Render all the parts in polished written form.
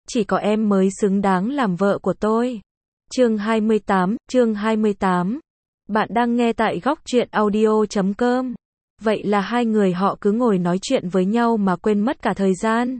chỉ có em mới xứng đáng làm vợ của tôi. Chương 28. Bạn đang nghe tại góc truyện audio.com. Vậy là hai người họ cứ ngồi nói chuyện với nhau mà quên mất cả thời gian.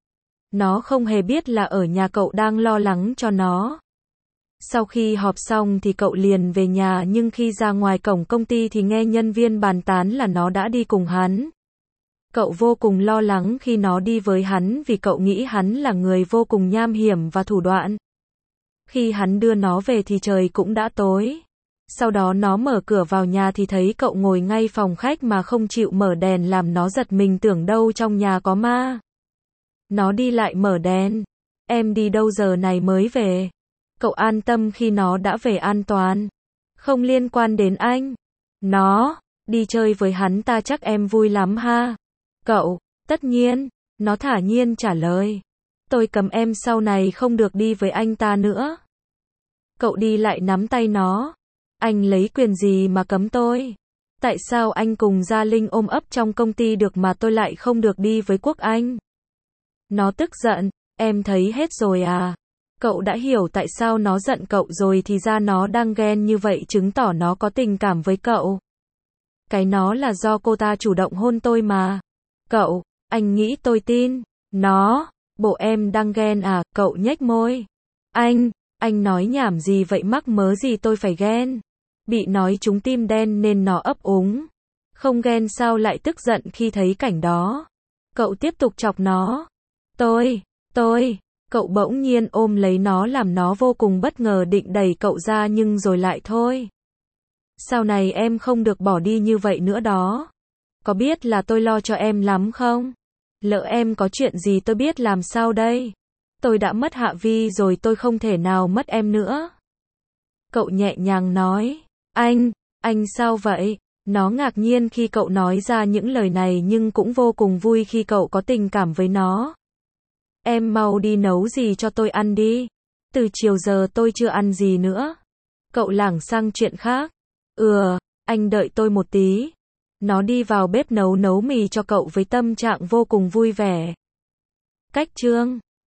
Nó không hề biết là ở nhà cậu đang lo lắng cho nó. Sau khi họp xong thì cậu liền về nhà, nhưng khi ra ngoài cổng công ty thì nghe nhân viên bàn tán là nó đã đi cùng hắn. Cậu vô cùng lo lắng khi nó đi với hắn vì cậu nghĩ hắn là người vô cùng nham hiểm và thủ đoạn. Khi hắn đưa nó về thì trời cũng đã tối. Sau đó nó mở cửa vào nhà thì thấy cậu ngồi ngay phòng khách mà không chịu mở đèn, làm nó giật mình tưởng đâu trong nhà có ma. Nó đi lại mở đèn. Em đi đâu giờ này mới về? Cậu an tâm khi nó đã về an toàn. Không liên quan đến anh. Nó, đi chơi với hắn ta chắc em vui lắm ha. Cậu, tất nhiên. Nó thản nhiên trả lời. Tôi cấm em sau này không được đi với anh ta nữa. Cậu đi lại nắm tay nó. Anh lấy quyền gì mà cấm tôi? Tại sao anh cùng Gia Linh ôm ấp trong công ty được mà tôi lại không được đi với Quốc Anh? Nó tức giận. Em thấy hết rồi à? Cậu đã hiểu tại sao nó giận cậu rồi, thì ra nó đang ghen như vậy chứng tỏ nó có tình cảm với cậu. Cái nó là do cô ta chủ động hôn tôi mà. Cậu, anh nghĩ tôi tin. Nó, bộ em đang ghen à? Cậu nhếch môi. Anh nói nhảm gì vậy, mắc mớ gì tôi phải ghen. Bị nói trúng tim đen nên nó ấp úng. Không ghen sao lại tức giận khi thấy cảnh đó. Cậu tiếp tục chọc nó. Tôi. Cậu bỗng nhiên ôm lấy nó làm nó vô cùng bất ngờ, định đẩy cậu ra nhưng rồi lại thôi. Sau này em không được bỏ đi như vậy nữa đó. Có biết là tôi lo cho em lắm không? Lỡ em có chuyện gì tôi biết làm sao đây? Tôi đã mất Hạ Vi rồi, tôi không thể nào mất em nữa. Cậu nhẹ nhàng nói. Anh sao vậy? Nó ngạc nhiên khi cậu nói ra những lời này nhưng cũng vô cùng vui khi cậu có tình cảm với nó. Em mau đi nấu gì cho tôi ăn đi. Từ chiều giờ tôi chưa ăn gì nữa. Cậu lảng sang chuyện khác. Anh đợi tôi một tí. Nó đi vào bếp nấu mì cho cậu với tâm trạng vô cùng vui vẻ. Cách chương